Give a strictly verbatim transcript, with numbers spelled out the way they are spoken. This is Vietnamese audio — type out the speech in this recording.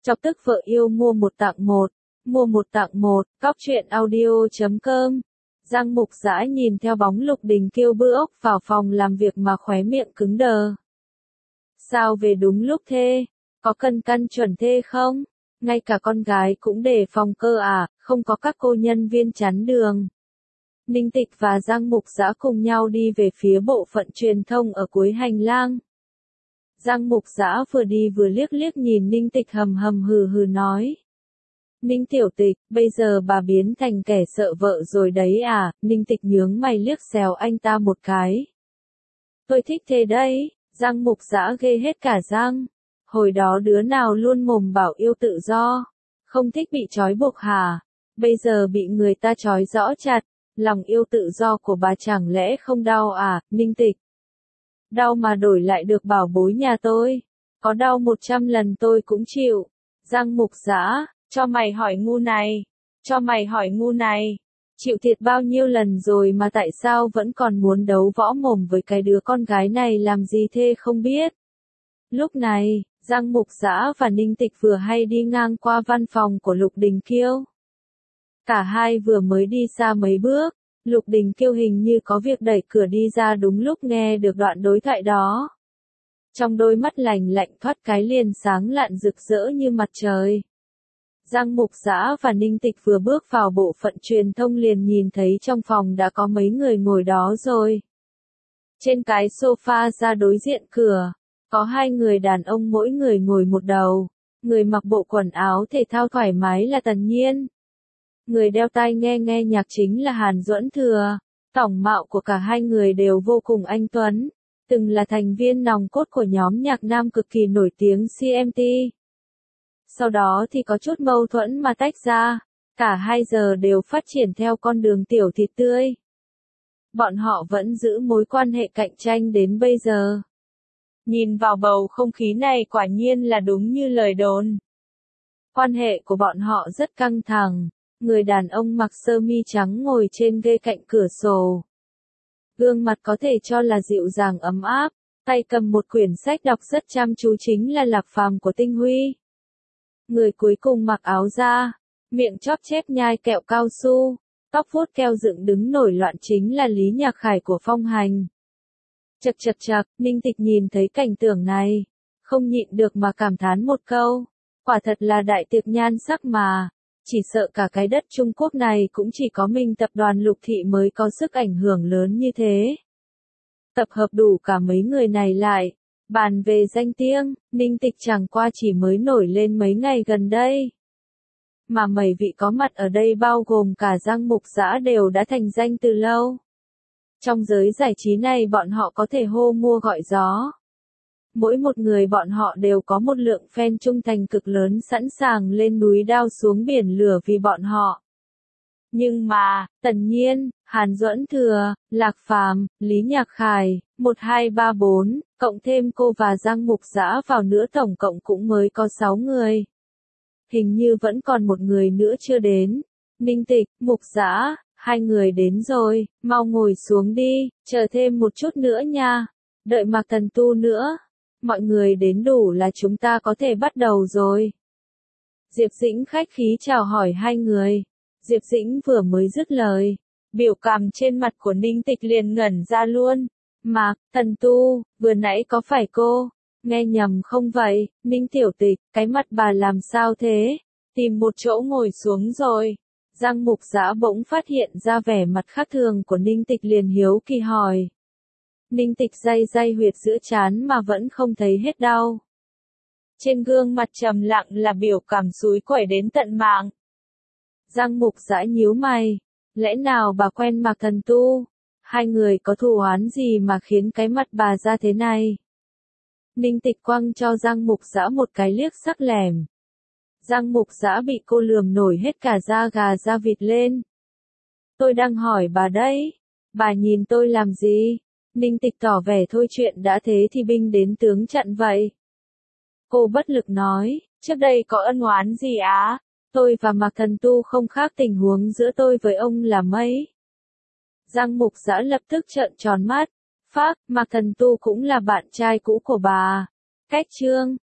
Chọc tức vợ yêu mua một tặng một, mua một tặng một, cóc truyện audio chấm com. Giang Mục Dã nhìn theo bóng Lục Đình Kiêu bữa ốc vào phòng làm việc mà khóe miệng cứng đờ. Sao về đúng lúc thế? Có cần căn chuẩn thế không? Ngay cả con gái cũng đề phòng cơ à, không có các cô nhân viên chắn đường. Ninh Tịch và Giang Mục Dã cùng nhau đi về phía bộ phận truyền thông ở cuối hành lang. Giang Mục Dã vừa đi vừa liếc liếc nhìn Ninh Tịch hầm hầm hừ hừ nói. Ninh tiểu tịch, bây giờ bà biến thành kẻ sợ vợ rồi đấy à, Ninh Tịch nhướng mày liếc xéo anh ta một cái. Tôi thích thế đấy, Giang Mục Dã ghê hết cả răng. Hồi đó đứa nào luôn mồm bảo yêu tự do, không thích bị trói buộc hả? Bây giờ bị người ta trói rõ chặt, lòng yêu tự do của bà chẳng lẽ không đau à, Ninh Tịch? Đau mà đổi lại được bảo bối nhà tôi, có đau một trăm lần tôi cũng chịu. Giang Mục Dã, cho mày hỏi ngu này, cho mày hỏi ngu này, chịu thiệt bao nhiêu lần rồi mà tại sao vẫn còn muốn đấu võ mồm với cái đứa con gái này làm gì thế không biết. Lúc này, Giang Mục Dã và Ninh Tịch vừa hay đi ngang qua văn phòng của Lục Đình Kiêu. Cả hai vừa mới đi xa mấy bước, Lục Đình Kiêu hình như có việc đẩy cửa đi ra đúng lúc nghe được đoạn đối thoại đó. Trong đôi mắt lành lạnh thoát cái liền sáng lạn rực rỡ như mặt trời. Giang Mục Dã và Ninh Tịch vừa bước vào bộ phận truyền thông liền nhìn thấy trong phòng đã có mấy người ngồi đó rồi. Trên cái sofa ra đối diện cửa, có hai người đàn ông mỗi người ngồi một đầu, người mặc bộ quần áo thể thao thoải mái là Tần Nhiên. Người đeo tai nghe nghe nhạc chính là Hàn Duẫn Thừa, tổng mạo của cả hai người đều vô cùng anh tuấn, từng là thành viên nòng cốt của nhóm nhạc nam cực kỳ nổi tiếng xê em tê. Sau đó thì có chút mâu thuẫn mà tách ra, cả hai giờ đều phát triển theo con đường tiểu thịt tươi. Bọn họ vẫn giữ mối quan hệ cạnh tranh đến bây giờ. Nhìn vào bầu không khí này quả nhiên là đúng như lời đồn. Quan hệ của bọn họ rất căng thẳng, người đàn ông mặc sơ mi trắng ngồi trên ghế cạnh cửa sổ. Gương mặt có thể cho là dịu dàng ấm áp, tay cầm một quyển sách đọc rất chăm chú chính là Lạc Phàm của Tinh Huy. Người cuối cùng mặc áo da, miệng chóp chép nhai kẹo cao su, tóc vuốt keo dựng đứng nổi loạn chính là Lý Nhạc Khải của Phong Hành. Chật chật chật, Ninh Tịch nhìn thấy cảnh tượng này, không nhịn được mà cảm thán một câu, quả thật là đại tiệc nhan sắc mà, chỉ sợ cả cái đất Trung Quốc này cũng chỉ có mình tập đoàn Lục Thị mới có sức ảnh hưởng lớn như thế. Tập hợp đủ cả mấy người này lại, bàn về danh tiếng, Ninh Tịch chẳng qua chỉ mới nổi lên mấy ngày gần đây. Mà mấy vị có mặt ở đây bao gồm cả Giang Mục Dã đều đã thành danh từ lâu. Trong giới giải trí này bọn họ có thể hô mua gọi gió. Mỗi một người bọn họ đều có một lượng fan trung thành cực lớn sẵn sàng lên núi đao xuống biển lửa vì bọn họ. Nhưng mà, Tần Nhiên, Hàn Duẫn Thừa, Lạc Phàm, Lý Nhạc Khải, một hai ba bốn, cộng thêm cô và Giang Mục Dã vào nữa tổng cộng cũng mới có sáu người. Hình như vẫn còn một người nữa chưa đến. Ninh Tịch, Mục Dã, hai người đến rồi, mau ngồi xuống đi, chờ thêm một chút nữa nha. Đợi Mạc Thần Tu nữa. Mọi người đến đủ là chúng ta có thể bắt đầu rồi. Diệp Dĩnh khách khí chào hỏi hai người. Diệp Dĩnh vừa mới dứt lời, biểu cảm trên mặt của Ninh Tịch liền ngẩn ra luôn. Mạc, Thần Tu, vừa nãy có phải cô? Nghe nhầm không vậy, Ninh tiểu tịch, cái mặt bà làm sao thế? Tìm một chỗ ngồi xuống rồi. Giang Mục Dã bỗng phát hiện ra vẻ mặt khác thường của Ninh Tịch liền hiếu kỳ hỏi. Ninh Tịch day day huyệt giữa trán mà vẫn không thấy hết đau. Trên gương mặt trầm lặng là biểu cảm xúi quẩy đến tận mạng. Giang Mục Dã nhíu mày, lẽ nào bà quen Mạc Thần Tu? Hai người có thù oán gì mà khiến cái mặt bà ra thế này? Ninh Tịch quăng cho Giang Mục Dã một cái liếc sắc lẻm. Giang Mục Dã bị cô lườm nổi hết cả da gà da vịt lên. Tôi đang hỏi bà đấy, bà nhìn tôi làm gì? Ninh Tịch tỏ vẻ thôi chuyện đã thế thì binh đến tướng chặn vậy. Cô bất lực nói, trước đây có ân oán gì á? Tôi và Mạc Thần Tu không khác tình huống giữa tôi với ông là mấy. Giang Mục Dã lập tức trợn tròn mắt. Phác, Mạc Thần Tu cũng là bạn trai cũ của bà. Cách chương,